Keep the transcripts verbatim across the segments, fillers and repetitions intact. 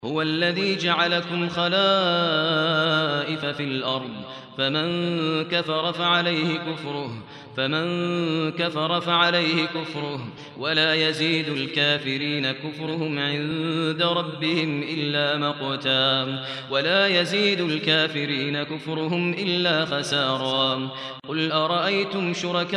هو الذي جعلكم خلائف في الأرض فمن كفر فعليه كفره فمن كفر فعليه كفره ولا يزيد الكافرين كفرهم عند ربهم إلا مقتا ولا يزيد الكافرين كفرهم إلا خسارا قل أرأيتم شركاءكم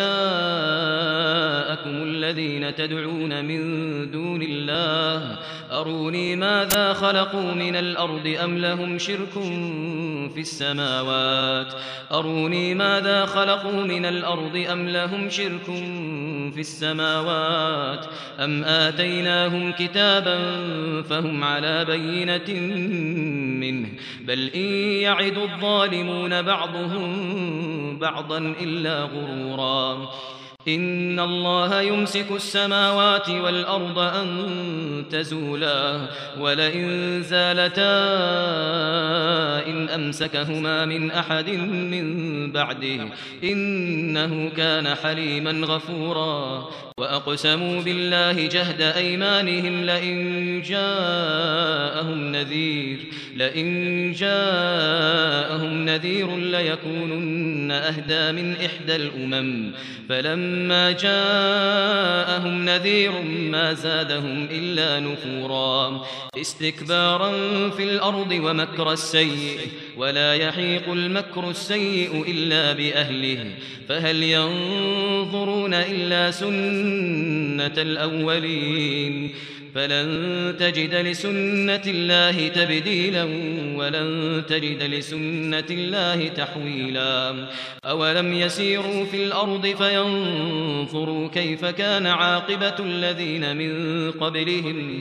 الذين تدعون من دون الله أروني ماذا خلقوا من الأرض أم لهم شرك في السماوات أروني ماذا خلقوا من الأرض أم لهم شرك في السماوات أم آتيناهم كتابا فهم على بينة منه بل إن يعد الظالمون بعضهم بعضا إلا غرورا إن الله يمسك السماوات والأرض أن تزولا ولئن زالتا إن أمسكهما من أحد من بعده إنه كان حليما غفورا وأقسموا بالله جهد أيمانهم لئن جاءهم نذير لئن جاءهم نذير ليكونن أهدى من إحدى الأمم فلما جاءهم نذير ما زادهم إلا نفورا استكبارا في الأرض ومكر السيء ولا يحيق المكر السيء إلا بأهله فهل ينظرون إلا سنة الأولين فلن تجد لسنة الله تبديلا ولن تجد لسنة الله تحويلا أولم يسيروا في الأرض فينظروا كيف كان عاقبة الذين من قبلهم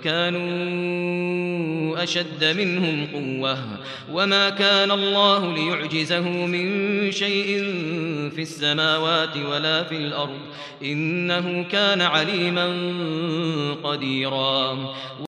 وكانوا أشد منهم قوة وما كان الله ليعجزه من شيء في السماوات ولا في الأرض إنه كان عليما قديرا